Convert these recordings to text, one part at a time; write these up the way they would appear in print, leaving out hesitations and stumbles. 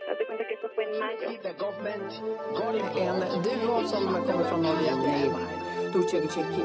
Date cuenta que esto fue en mayo. En duo som kommer från Norge med Tuchek-Cheki.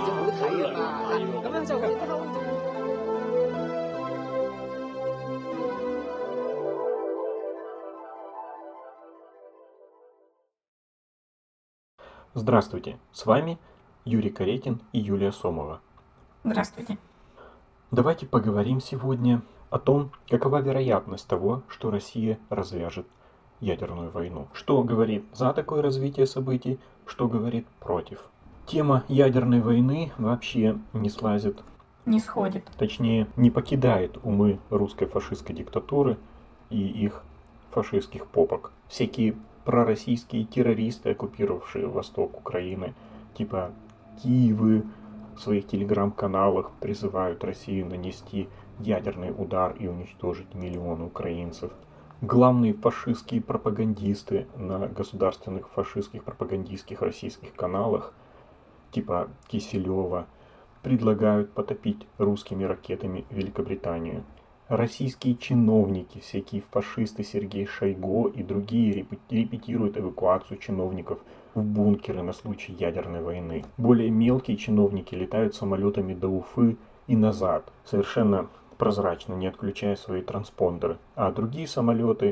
Здравствуйте, с вами Юрий Каретин и Юлия Сомова. Здравствуйте. Давайте поговорим сегодня о том, какова вероятность того, что Россия развяжет ядерную войну. Что говорит за такое развитие событий, что говорит против. Тема ядерной войны вообще не слазит, Не сходит. точнее не покидает умы русской фашистской диктатуры и их фашистских попок. Всякие пророссийские террористы, оккупировавшие восток Украины, типа Киевы, в своих телеграм-каналах призывают Россию нанести ядерный удар и уничтожить миллионы украинцев. Главные фашистские пропагандисты на государственных фашистских пропагандистских российских каналах, типа Киселева, предлагают потопить русскими ракетами Великобританию. Российские чиновники, всякие фашисты Сергей Шойгу и другие репетируют эвакуацию чиновников в бункеры на случай ядерной войны. Более мелкие чиновники летают самолетами до Уфы и назад, совершенно прозрачно, не отключая свои транспондеры. А другие самолеты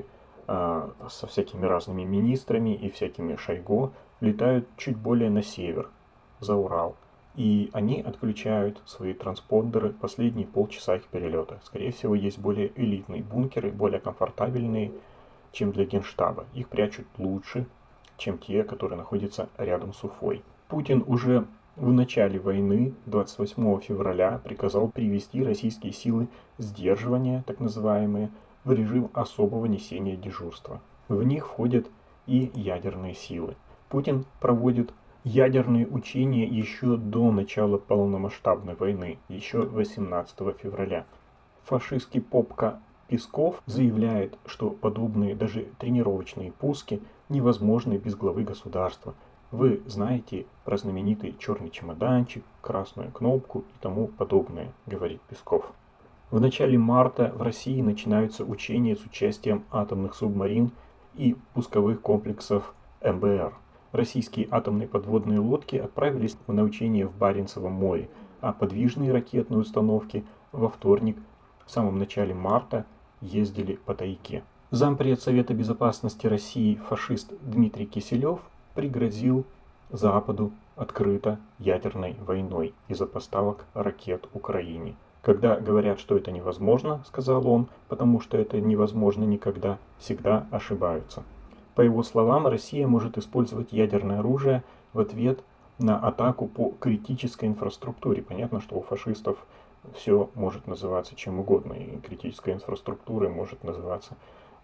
со всякими разными министрами и всякими Шойгу летают чуть более на север, за Урал. И они отключают свои транспондеры последние полчаса их перелета. Скорее всего, есть более элитные бункеры, более комфортабельные, чем для Генштаба. Их прячут лучше, чем те, которые находятся рядом с Уфой. Путин уже в начале войны, 28 февраля, приказал привести российские силы сдерживания, так называемые, в режим особого несения дежурства. В них входят и ядерные силы. Путин проводит ядерные учения еще до начала полномасштабной войны, еще 18 февраля. Фашистский попка Песков заявляет, что подобные даже тренировочные пуски невозможны без главы государства. Вы знаете про знаменитый черный чемоданчик, красную кнопку и тому подобное, говорит Песков. В начале марта в России начинаются учения с участием атомных субмарин и пусковых комплексов МБР. Российские атомные подводные лодки отправились на учения в Баренцевом море, а подвижные ракетные установки во вторник, в самом начале марта, ездили по тайге. Зампред Совета Безопасности России фашист Дмитрий Киселев пригрозил Западу открыто ядерной войной из-за поставок ракет Украине. Когда говорят, что это невозможно, сказал он, потому что это невозможно никогда, всегда ошибаются. По его словам, Россия может использовать ядерное оружие в ответ на атаку по критической инфраструктуре. Понятно, что у фашистов все может называться чем угодно, и критической инфраструктурой может называться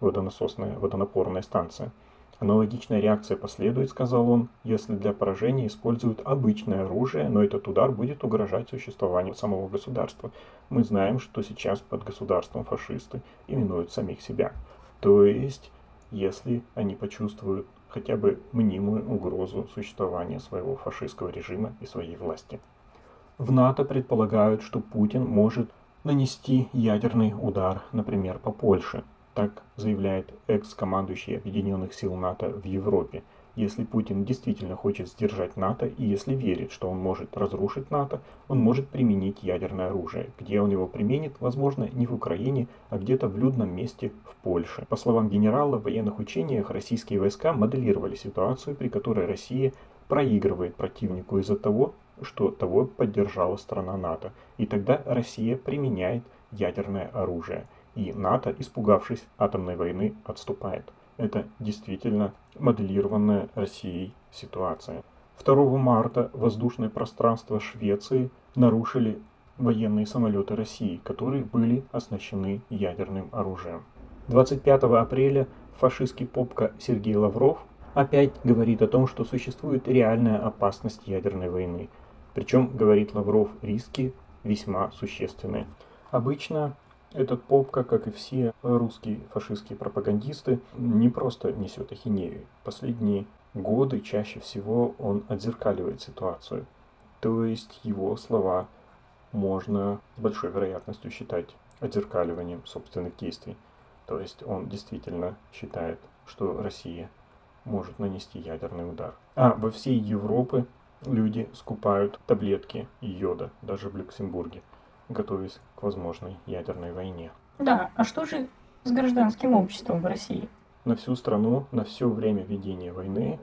водонапорная станция. Аналогичная реакция последует, сказал он, если для поражения используют обычное оружие, но этот удар будет угрожать существованию самого государства. Мы знаем, что сейчас под государством фашисты именуют самих себя. То есть, если они почувствуют хотя бы мнимую угрозу существования своего фашистского режима и своей власти. В НАТО предполагают, что Путин может нанести ядерный удар, например, по Польше. Так заявляет экс-командующий Объединенных сил НАТО в Европе. Если Путин действительно хочет сдержать НАТО и если верит, что он может разрушить НАТО, он может применить ядерное оружие. Где он его применит, возможно, не в Украине, а где-то в людном месте в Польше. По словам генерала, в военных учениях российские войска моделировали ситуацию, при которой Россия проигрывает противнику из-за того, что того поддержала страна НАТО. И тогда Россия применяет ядерное оружие. И НАТО, испугавшись атомной войны, отступает. Это действительно моделированная Россией ситуация. 2 марта воздушное пространство Швеции нарушили военные самолеты России, которые были оснащены ядерным оружием. 25 апреля фашистский попка Сергей Лавров опять говорит о том, что существует реальная опасность ядерной войны. Причем, говорит Лавров, риски весьма существенные. Обычно этот попка, как и все русские фашистские пропагандисты, не просто несет ахинею. Последние годы чаще всего он отзеркаливает ситуацию. То есть его слова можно с большой вероятностью считать отзеркаливанием собственных действий. То есть он действительно считает, что Россия может нанести ядерный удар. А во всей Европе люди скупают таблетки йода, даже в Люксембурге, готовясь к возможной ядерной войне. Да, а что же с гражданским обществом в России? На всю страну, на все время ведения войны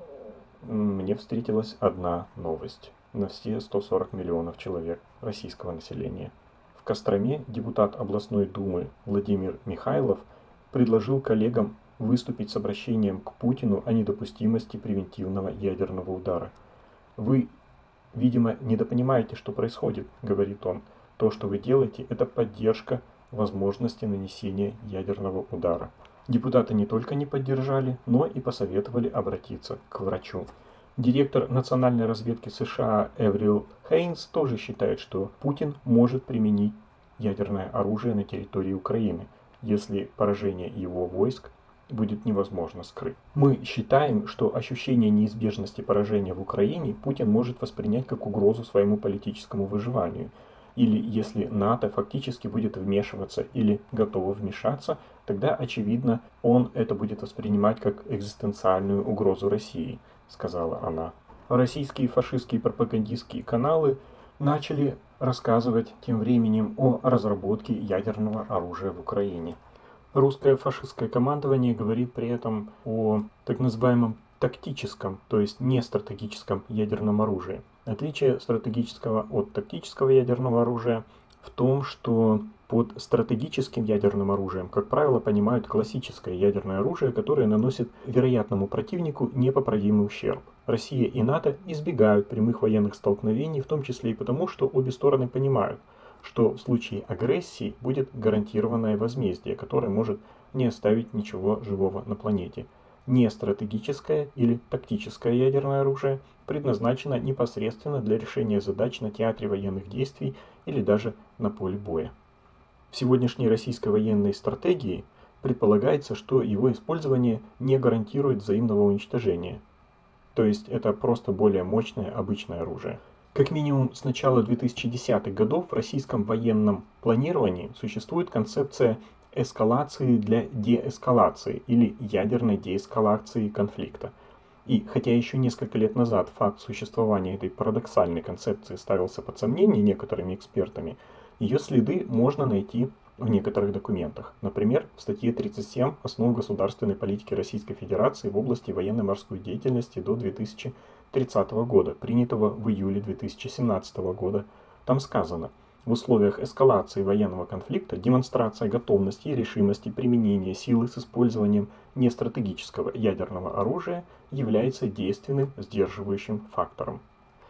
мне встретилась одна новость. На все 140 миллионов человек российского населения. В Костроме депутат областной думы Владимир Михайлов предложил коллегам выступить с обращением к Путину о недопустимости превентивного ядерного удара. «Вы, видимо, недопонимаете, что происходит», — говорит он. «То, что вы делаете, это поддержка возможности нанесения ядерного удара». Депутаты не только не поддержали, но и посоветовали обратиться к врачу. Директор национальной разведки США Эврил Хейнс тоже считает, что Путин может применить ядерное оружие на территории Украины, если поражение его войск будет невозможно скрыть. Мы считаем, что ощущение неизбежности поражения в Украине Путин может воспринять как угрозу своему политическому выживанию. Или если НАТО фактически будет вмешиваться или готово вмешаться, тогда, очевидно, он это будет воспринимать как экзистенциальную угрозу России, сказала она. Российские фашистские пропагандистские каналы начали рассказывать тем временем о разработке ядерного оружия в Украине. Русское фашистское командование говорит при этом о так называемом тактическом, то есть не стратегическом ядерном оружии. Отличие стратегического от тактического ядерного оружия в том, что под стратегическим ядерным оружием, как правило, понимают классическое ядерное оружие, которое наносит вероятному противнику непоправимый ущерб. Россия и НАТО избегают прямых военных столкновений, в том числе и потому, что обе стороны понимают, что в случае агрессии будет гарантированное возмездие, которое может не оставить ничего живого на планете. Нестратегическое или тактическое ядерное оружие предназначено непосредственно для решения задач на театре военных действий или даже на поле боя. В сегодняшней российской военной стратегии предполагается, что его использование не гарантирует взаимного уничтожения. То есть это просто более мощное обычное оружие. Как минимум с начала 2010-х годов в российском военном планировании существует концепция эскалации для деэскалации или ядерной деэскалации конфликта. И хотя еще несколько лет назад факт существования этой парадоксальной концепции ставился под сомнение некоторыми экспертами, ее следы можно найти в некоторых документах. Например, в статье 37 «Основы государственной политики Российской Федерации в области военно-морской деятельности до 2030 года», принятого в июле 2017 года. Там сказано: в условиях эскалации военного конфликта демонстрация готовности и решимости применения силы с использованием нестратегического ядерного оружия является действенным сдерживающим фактором.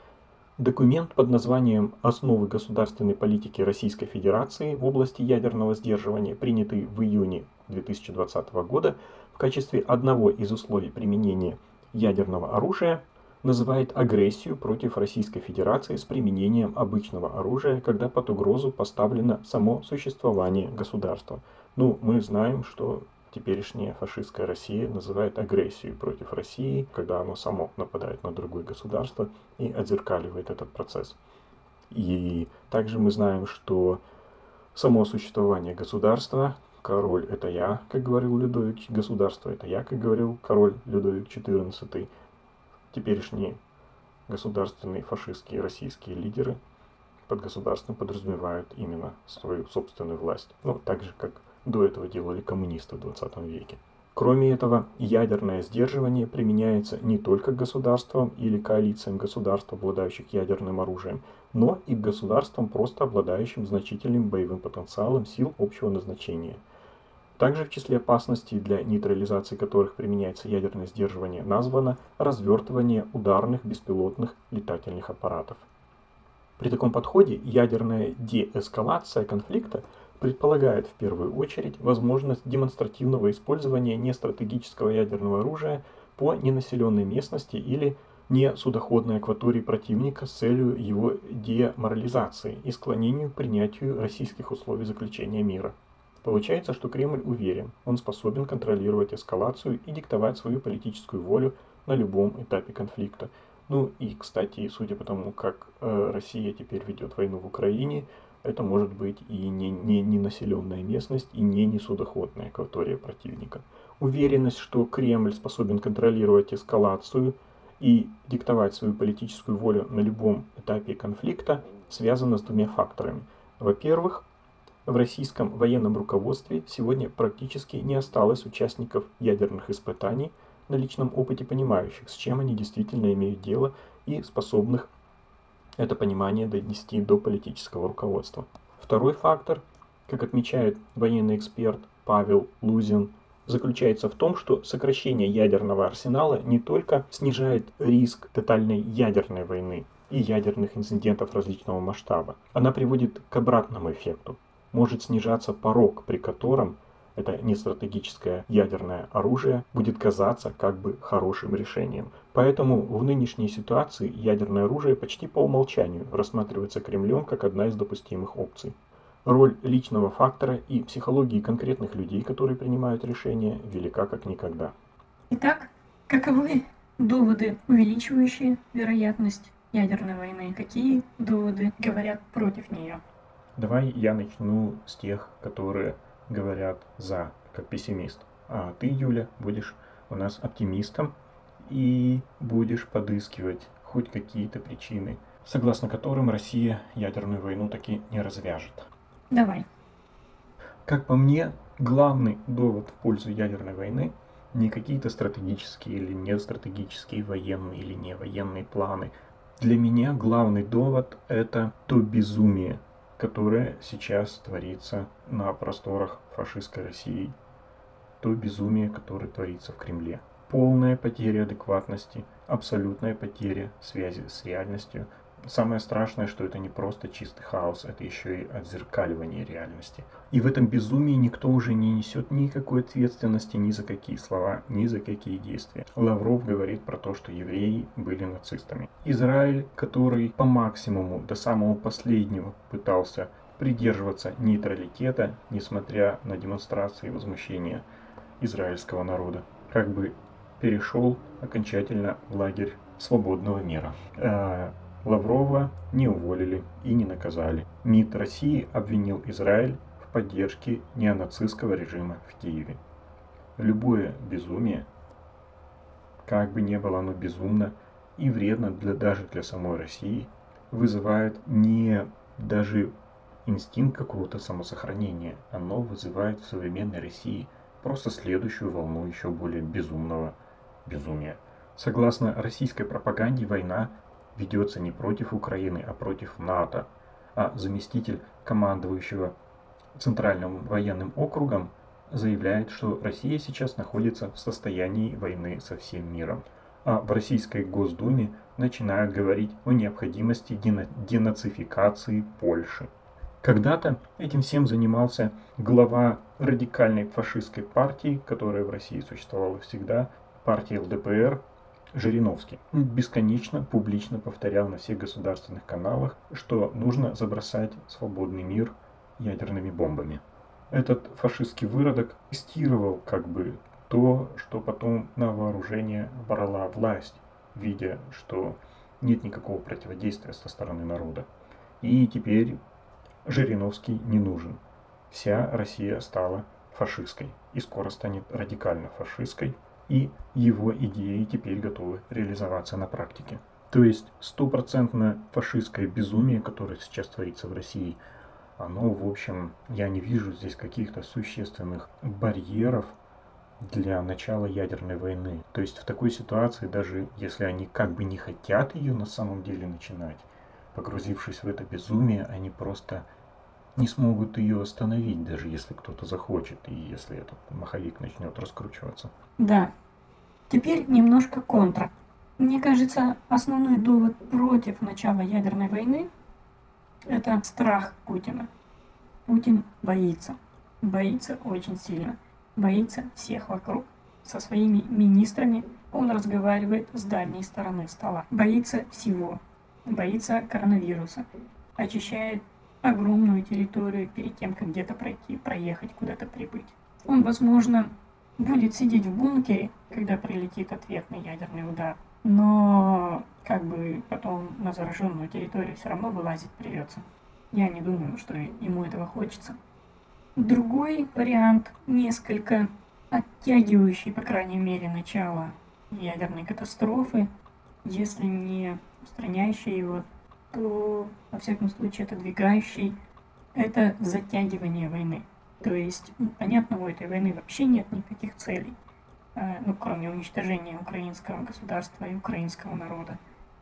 Документ под названием «Основы государственной политики Российской Федерации в области ядерного сдерживания», принятый в июне 2020 года, в качестве одного из условий применения ядерного оружия называет агрессию против Российской Федерации с применением обычного оружия, когда под угрозу поставлено само существование государства. Мы знаем, что теперешняя фашистская Россия называет агрессию против России, когда оно само нападает на другое государство и отзеркаливает этот процесс. И также мы знаем, что само существование государства, король это я, как говорил Людовик, государство это я, как говорил король Людовик XIV, теперешние государственные фашистские российские лидеры под государством подразумевают именно свою собственную власть. Так же, как до этого делали коммунисты в 20 веке. Кроме этого, ядерное сдерживание применяется не только к государствам или коалициям государств, обладающих ядерным оружием, но и к государствам, просто обладающим значительным боевым потенциалом сил общего назначения. Также в числе опасностей, для нейтрализации которых применяется ядерное сдерживание, названо развертывание ударных беспилотных летательных аппаратов. При таком подходе ядерная деэскалация конфликта предполагает в первую очередь возможность демонстративного использования нестратегического ядерного оружия по ненаселенной местности или несудоходной акватории противника с целью его деморализации и склонению к принятию российских условий заключения мира. Получается, что Кремль уверен, он способен контролировать эскалацию и диктовать свою политическую волю на любом этапе конфликта. И, кстати, судя по тому, как Россия теперь ведет войну в Украине, это может быть и не населенная местность, и не судоходная акватория противника. Уверенность, что Кремль способен контролировать эскалацию и диктовать свою политическую волю на любом этапе конфликта, связана с двумя факторами. Во-первых, в российском военном руководстве сегодня практически не осталось участников ядерных испытаний на личном опыте, понимающих, с чем они действительно имеют дело, и способных это понимание донести до политического руководства. Второй фактор, как отмечает военный эксперт Павел Лузин, заключается в том, что сокращение ядерного арсенала не только снижает риск тотальной ядерной войны и ядерных инцидентов различного масштаба, она приводит к обратному эффекту. Может снижаться порог, при котором это нестратегическое ядерное оружие будет казаться как бы хорошим решением. Поэтому в нынешней ситуации ядерное оружие почти по умолчанию рассматривается Кремлем как одна из допустимых опций. Роль личного фактора и психологии конкретных людей, которые принимают решения, велика как никогда. Итак, каковы доводы, увеличивающие вероятность ядерной войны? Какие доводы говорят против нее? Давай я начну с тех, которые говорят за, как пессимист. А ты, Юля, будешь у нас оптимистом и будешь подыскивать хоть какие-то причины, согласно которым Россия ядерную войну таки не развяжет. Давай. Как по мне, главный довод в пользу ядерной войны не какие-то стратегические или не стратегические, военные или не военные планы. Для меня главный довод – это то безумие, которое сейчас творится на просторах фашистской России. То безумие, которое творится в Кремле. Полная потеря адекватности, абсолютная потеря связи с реальностью. Самое страшное, что это не просто чистый хаос, это еще и отзеркаливание реальности. И в этом безумии никто уже не несет никакой ответственности ни за какие слова, ни за какие действия. Лавров говорит про то, что евреи были нацистами. Израиль, который по максимуму до самого последнего пытался придерживаться нейтралитета, несмотря на демонстрации возмущения израильского народа, как бы перешел окончательно в лагерь свободного мира. Лаврова не уволили и не наказали. МИД России обвинил Израиль в поддержке неонацистского режима в Киеве. Любое безумие, как бы ни было оно безумно и вредно даже для самой России, вызывает не даже инстинкт какого-то самосохранения, оно вызывает в современной России просто следующую волну еще более безумного безумия. Согласно российской пропаганде, война ведется не против Украины, а против НАТО. А заместитель командующего Центральным военным округом заявляет, что Россия сейчас находится в состоянии войны со всем миром. А в Российской Госдуме начинают говорить о необходимости денацификации Польши. Когда-то этим всем занимался глава радикальной фашистской партии, которая в России существовала всегда, партии ЛДПР, Жириновский. Бесконечно публично повторял на всех государственных каналах, что нужно забросать свободный мир ядерными бомбами. Этот фашистский выродок тестировал как бы то, что потом на вооружение брала власть, видя, что нет никакого противодействия со стороны народа. И теперь Жириновский не нужен. Вся Россия стала фашистской и скоро станет радикально фашистской. И его идеи теперь готовы реализоваться на практике. То есть стопроцентно фашистское безумие, которое сейчас творится в России, оно, в общем, я не вижу здесь каких-то существенных барьеров для начала ядерной войны. То есть в такой ситуации, даже если они как бы не хотят ее на самом деле начинать, погрузившись в это безумие, они просто не смогут ее остановить, даже если кто-то захочет, и если этот маховик начнет раскручиваться. Да. Теперь немножко контра. Мне кажется, основной довод против начала ядерной войны – это страх Путина. Путин боится. Боится очень сильно. Боится всех вокруг. Со своими министрами он разговаривает с дальней стороны стола. Боится всего. Боится коронавируса. Очищает огромную территорию перед тем, как где-то пройти, проехать, куда-то прибыть. Он, возможно, будет сидеть в бункере, когда прилетит ответный ядерный удар, но как бы потом на зараженную территорию все равно вылазить придется. Я не думаю, что ему этого хочется. Другой вариант, несколько оттягивающий, по крайней мере, начало ядерной катастрофы, если не устраняющий его, то, во всяком случае, отодвигающий, это затягивание войны. То есть, понятно, у этой войны вообще нет никаких целей, кроме уничтожения украинского государства и украинского народа.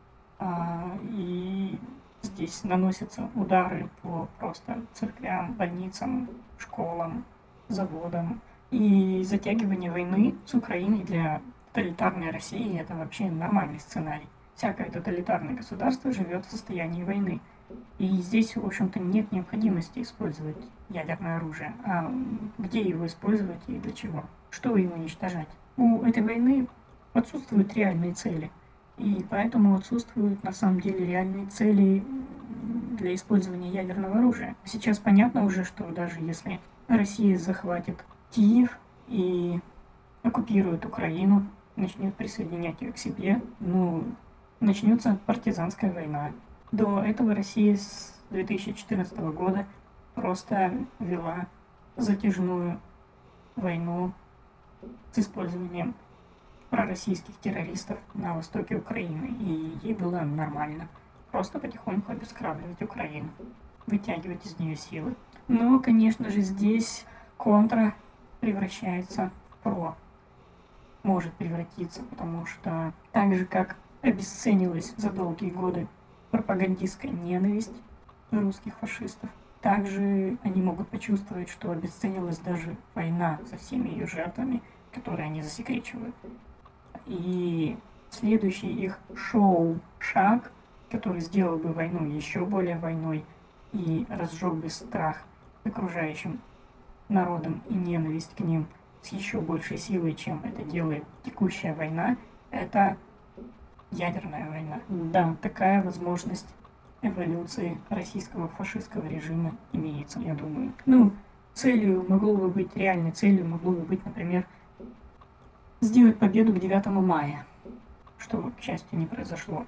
И здесь наносятся удары по просто церквям, больницам, школам, заводам. И затягивание войны с Украиной для тоталитарной России – это вообще нормальный сценарий. Всякое тоталитарное государство живет в состоянии войны. И здесь, в общем-то, нет необходимости использовать ядерное оружие. А где его использовать и для чего? Что его уничтожать? У этой войны отсутствуют реальные цели. И поэтому отсутствуют, на самом деле, реальные цели для использования ядерного оружия. Сейчас понятно уже, что даже если Россия захватит Киев и оккупирует Украину, начнет присоединять ее к себе, начнется партизанская война. До этого Россия с 2014 года просто вела затяжную войну с использованием пророссийских террористов на востоке Украины. И ей было нормально просто потихоньку обескравливать Украину, вытягивать из нее силы. Но, конечно же, здесь контра превращается в про. Может превратиться, потому что так же, как обесценилась за долгие годы пропагандистская ненависть русских фашистов, также они могут почувствовать, что обесценилась даже война со всеми ее жертвами, которые они засекречивают. И следующий их шаг, который сделал бы войну еще более войной и разжег бы страх окружающим народам и ненависть к ним с еще большей силой, чем это делает текущая война, это ядерная война. Да, такая возможность эволюции российского фашистского режима имеется, я думаю. Реальной целью могло бы быть, например, сделать победу к 9 мая, что, к счастью, не произошло.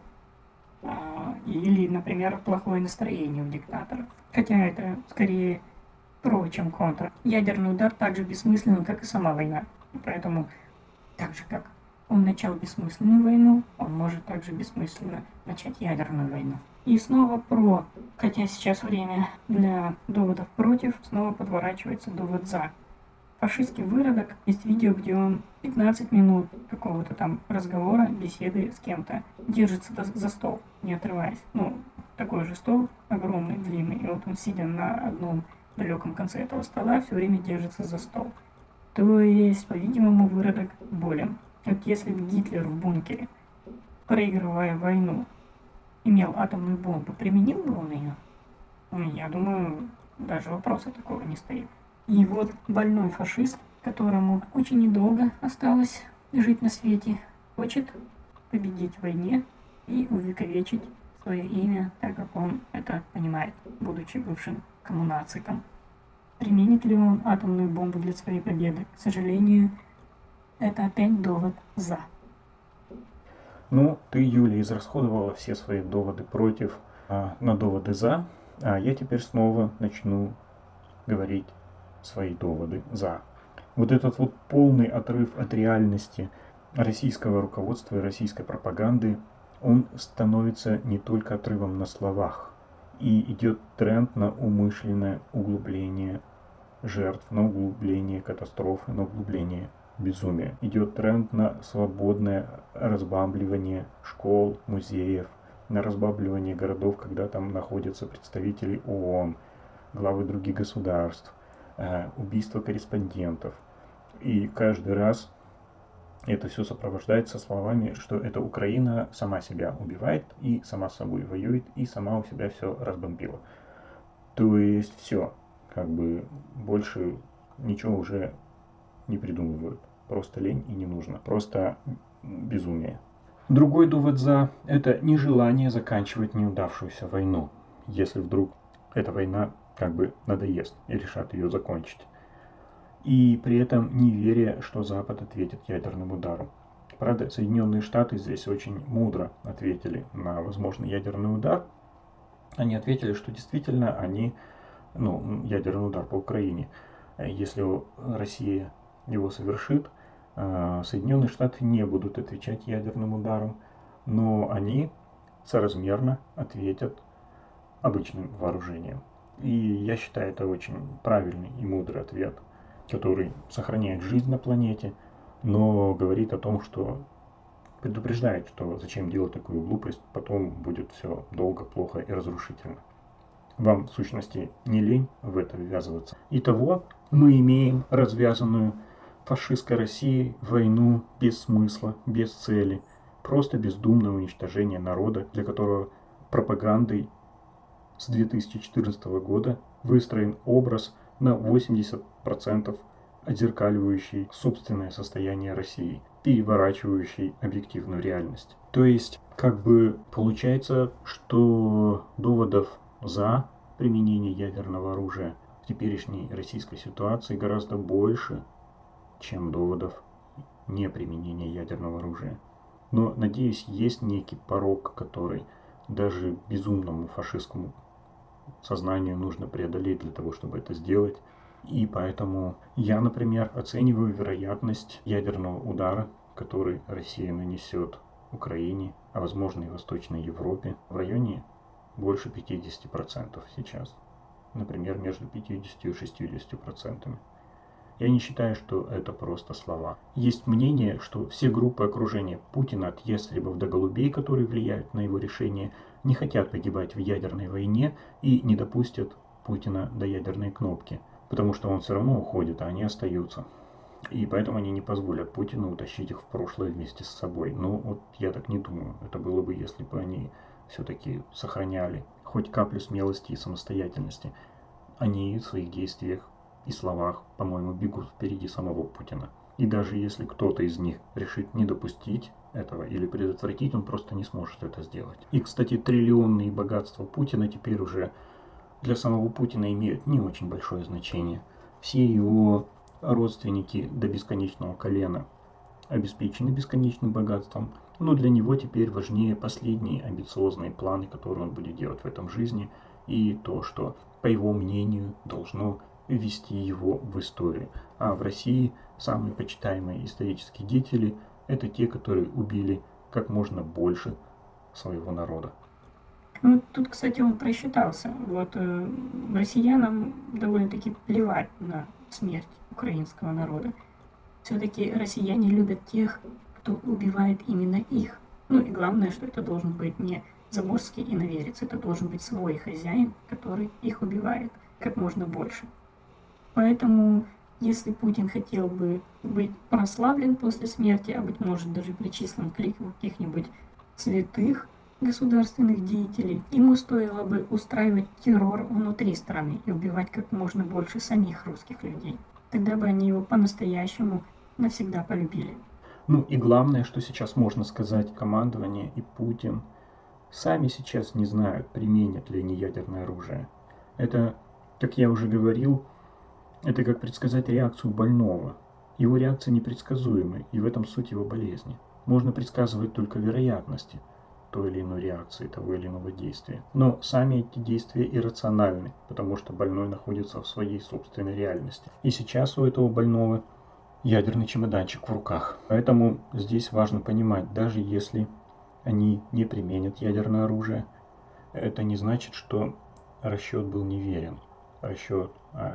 Или, например, плохое настроение у диктатора. Хотя это скорее про, чем контра. Ядерный удар так же бессмысленен, как и сама война. И поэтому, так же, как он начал бессмысленную войну, он может также бессмысленно начать ядерную войну. И снова про, хотя сейчас время для доводов против, снова подворачивается довод за. Фашистский выродок, есть видео, где он 15 минут какого-то там разговора, беседы с кем-то, держится за стол, не отрываясь. Такой же стол, огромный, длинный, и вот он, сидя на одном далеком конце этого стола, все время держится за стол. То есть, по-видимому, выродок болен. Вот если бы Гитлер в бункере, проигрывая войну, имел атомную бомбу, применил бы он ее? Я думаю, даже вопроса такого не стоит. И вот больной фашист, которому очень недолго осталось жить на свете, хочет победить в войне и увековечить свое имя, так как он это понимает, будучи бывшим коммунациком. Применит ли он атомную бомбу для своей победы? К сожалению, это опять довод «за». Ты, Юля, израсходовала все свои доводы против на доводы «за», а я теперь снова начну говорить свои доводы «за». Вот этот вот полный отрыв от реальности российского руководства и российской пропаганды, он становится не только отрывом на словах. И идет тренд на умышленное углубление жертв, на углубление катастрофы, на углубление безумия. Идет тренд на свободное разбамбливание школ, музеев, на разбамбливание городов, когда там находятся представители ООН, главы других государств, убийство корреспондентов. И каждый раз это все сопровождается словами, что эта Украина сама себя убивает и сама с собой воюет и сама у себя все разбомбила. То есть все, больше ничего уже не придумывают. Просто лень и не нужно. Просто безумие. Другой довод «за» – это нежелание заканчивать неудавшуюся войну, если вдруг эта война надоест и решат ее закончить. И при этом неверие, что Запад ответит ядерным ударом. Правда, Соединенные Штаты здесь очень мудро ответили на возможный ядерный удар. Они ответили, что действительно они, ядерный удар по Украине, если Россия его совершит, Соединенные Штаты не будут отвечать ядерным ударом, но они соразмерно ответят обычным вооружением. И я считаю, это очень правильный и мудрый ответ, который сохраняет жизнь на планете, но говорит о том, что предупреждает, что зачем делать такую глупость, потом будет все долго, плохо и разрушительно. Вам, в сущности, не лень в это ввязываться. Итого мы имеем развязанную фашистской России войну без смысла, без цели, просто бездумное уничтожение народа, для которого пропагандой с 2014 года выстроен образ на 80% отзеркаливающий собственное состояние России, переворачивающий объективную реальность. То есть, получается, что доводов за применение ядерного оружия в теперешней российской ситуации гораздо больше, чем доводов неприменения ядерного оружия. Но, надеюсь, есть некий порог, который даже безумному фашистскому сознанию нужно преодолеть для того, чтобы это сделать. И поэтому я, например, оцениваю вероятность ядерного удара, который Россия нанесет Украине, а возможно и Восточной Европе, в районе больше 50% сейчас. Например, между 50 и 60%. Я не считаю, что это просто слова. Есть мнение, что все группы окружения Путина от ястребов до голубей, которые влияют на его решение, не хотят погибать в ядерной войне и не допустят Путина до ядерной кнопки, потому что он все равно уходит, а они остаются. И поэтому они не позволят Путину утащить их в прошлое вместе с собой. Но вот я так не думаю. Это было бы, если бы они все-таки сохраняли хоть каплю смелости и самостоятельности. Они в своих действиях и словах, по-моему, бегут впереди самого Путина. И даже если кто-то из них решит не допустить этого или предотвратить, он просто не сможет это сделать. И, кстати, триллионные богатства Путина теперь уже для самого Путина имеют не очень большое значение. Все его родственники до бесконечного колена обеспечены бесконечным богатством, но для него теперь важнее последние амбициозные планы, которые он будет делать в этом жизни, и то, что, по его мнению, должно ввести его в историю. А в России самые почитаемые исторические деятели – это те, которые убили как можно больше своего народа. Ну, тут, кстати, он просчитался. Россиянам довольно-таки плевать на смерть украинского народа. Все-таки россияне любят тех, кто убивает именно их. Ну и главное, что это должен быть не заморский иноверец, это должен быть свой хозяин, который их убивает как можно больше. Поэтому, если Путин хотел бы быть прославлен после смерти, а быть может даже причислен к лику каких-нибудь святых государственных деятелей, ему стоило бы устраивать террор внутри страны и убивать как можно больше самих русских людей. Тогда бы они его по-настоящему навсегда полюбили. Ну и главное, что сейчас можно сказать, командование и Путин сами сейчас не знают, применят ли они ядерное оружие. Это, как я уже говорил, это как предсказать реакцию больного. Его реакция непредсказуема, и в этом суть его болезни. Можно предсказывать только вероятности той или иной реакции, того или иного действия. Но сами эти действия иррациональны, потому что больной находится в своей собственной реальности. И сейчас у этого больного ядерный чемоданчик в руках. Поэтому здесь важно понимать, даже если они не применят ядерное оружие, это не значит, что расчет был неверен. Расчет о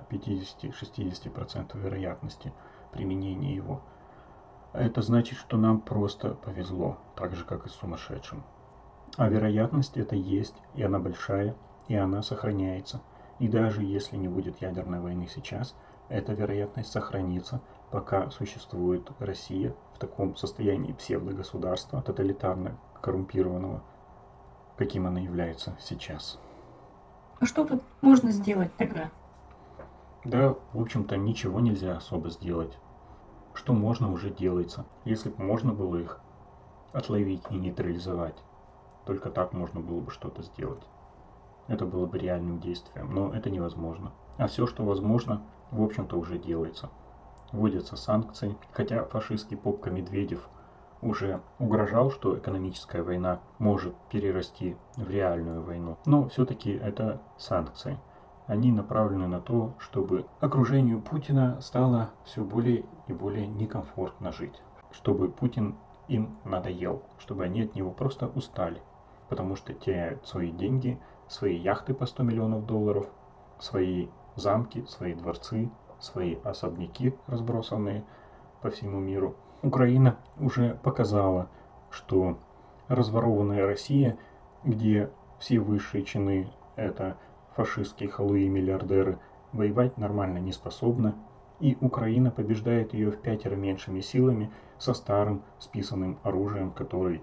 50-60% вероятности применения его. Это значит, что нам просто повезло, так же, как и сумасшедшим. А вероятность это есть, и она большая, и она сохраняется. И даже если не будет ядерной войны сейчас, эта вероятность сохранится, пока существует Россия в таком состоянии псевдогосударства, тоталитарно коррумпированного, каким она является сейчас. А что тут можно сделать тогда? Да, в общем-то, ничего нельзя особо сделать. Что можно, уже делается. Если бы можно было их отловить и нейтрализовать, только так можно было бы что-то сделать. Это было бы реальным действием, но это невозможно. А все, что возможно, в общем-то, уже делается. Вводятся санкции, хотя фашистский попка Медведев уже угрожал, что экономическая война может перерасти в реальную войну. Но все-таки это санкции. Они направлены на то, чтобы окружению Путина стало все более и более некомфортно жить. Чтобы Путин им надоел, чтобы они от него просто устали. Потому что теряют свои деньги, свои яхты по 100 миллионов долларов, свои замки, свои дворцы, свои особняки, разбросанные по всему миру. Украина уже показала, что разворованная Россия, где все высшие чины это фашистские халуи и миллиардеры, воевать нормально не способна, и Украина побеждает ее в 5 меньшими силами со старым списанным оружием, который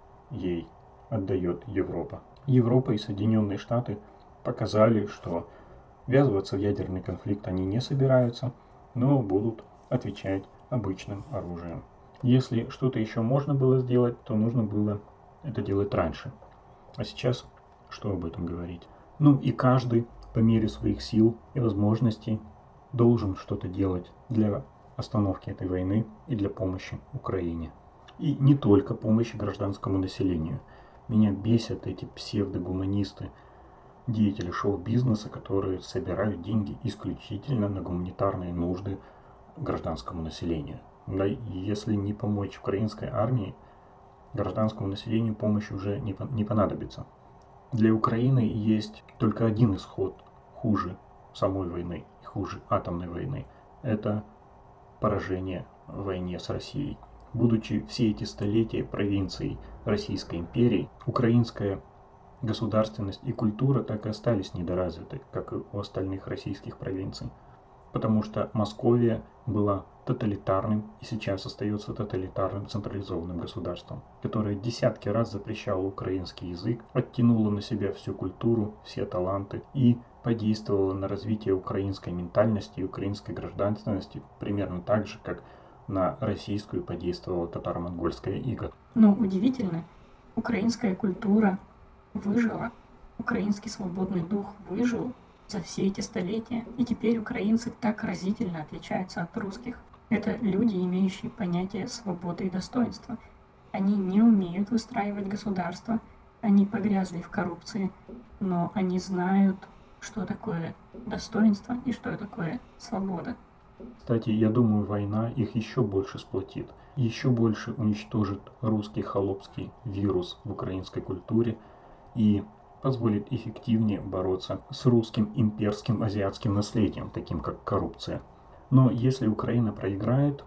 ей отдает Европа. Европа и Соединенные Штаты показали, что ввязываться в ядерный конфликт они не собираются, но будут отвечать обычным оружием. Если что-то еще можно было сделать, то нужно было это делать раньше. А сейчас что об этом говорить? Ну и каждый по мере своих сил и возможностей должен что-то делать для остановки этой войны и для помощи Украине. И не только помощи гражданскому населению. Меня бесят эти псевдогуманисты, деятели шоу-бизнеса, которые собирают деньги исключительно на гуманитарные нужды гражданскому населению. Да, если не помочь украинской армии, гражданскому населению помощь уже не понадобится. Для Украины есть только один исход хуже самой войны и хуже атомной войны. Это поражение в войне с Россией. Будучи все эти столетия провинцией Российской империи, украинская государственность и культура так и остались недоразвиты, как и у остальных российских провинций. Потому что Московия была тоталитарным и сейчас остается тоталитарным централизованным государством, которое десятки раз запрещало украинский язык, оттянуло на себя всю культуру, все таланты и подействовало на развитие украинской ментальности и украинской гражданственности примерно так же, как на российскую подействовала татаро-монгольская ига. Но удивительно, украинская культура выжила, украинский свободный дух выжил за все эти столетия, и теперь украинцы так разительно отличаются от русских. Это люди, имеющие понятие свободы и достоинства. Они не умеют выстраивать государство, они погрязли в коррупции, но они знают, что такое достоинство и что такое свобода. Кстати, я думаю, война их еще больше сплотит, еще больше уничтожит русский холопский вирус в украинской культуре и позволит эффективнее бороться с русским имперским азиатским наследием, таким как коррупция. Но если Украина проиграет,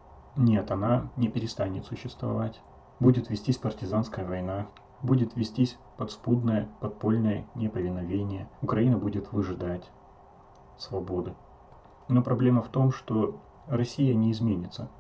нет, она не перестанет существовать. Будет вестись партизанская война, будет вестись подспудное, подпольное неповиновение. Украина будет выжидать свободы. Но проблема в том, что Россия не изменится.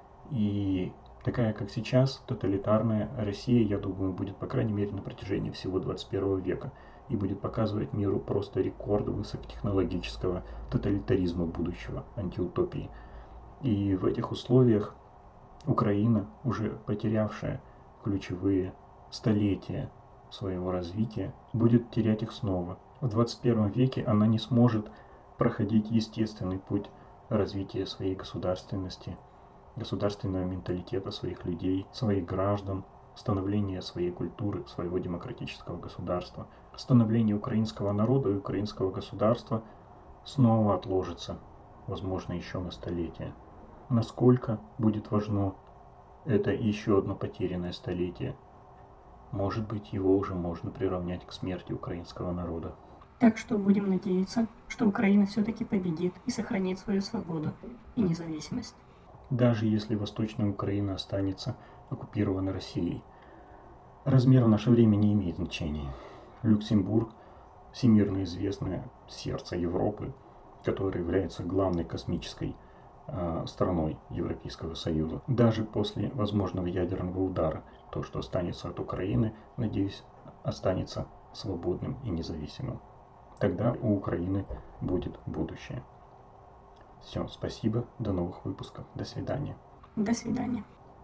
И такая, как сейчас, тоталитарная Россия, я думаю, будет, по крайней мере, на протяжении всего 21 века. И будет показывать миру просто рекорды высокотехнологического тоталитаризма будущего, антиутопии. И в этих условиях Украина, уже потерявшая ключевые столетия своего развития, будет терять их снова. В 21 веке она не сможет проходить естественный путь развития своей государственности, государственного менталитета своих людей, своих граждан, становления своей культуры, своего демократического государства. Становление украинского народа и украинского государства снова отложится, возможно, еще на столетие. Насколько будет важно это еще одно потерянное столетие? Может быть, его уже можно приравнять к смерти украинского народа. Так что будем надеяться, что Украина все-таки победит и сохранит свою свободу и независимость. Даже если Восточная Украина останется оккупирована Россией. Размер в наше время не имеет значения. Люксембург, всемирно известное сердце Европы, которое является главной космической страной Европейского Союза. Даже после возможного ядерного удара, то, что останется от Украины, надеюсь, останется свободным и независимым. Тогда у Украины будет будущее. Все, спасибо, до новых выпусков, до свидания. До свидания.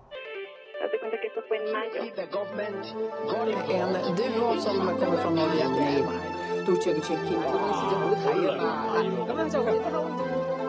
En duo som kommer från Norge, Tokyo Cheki.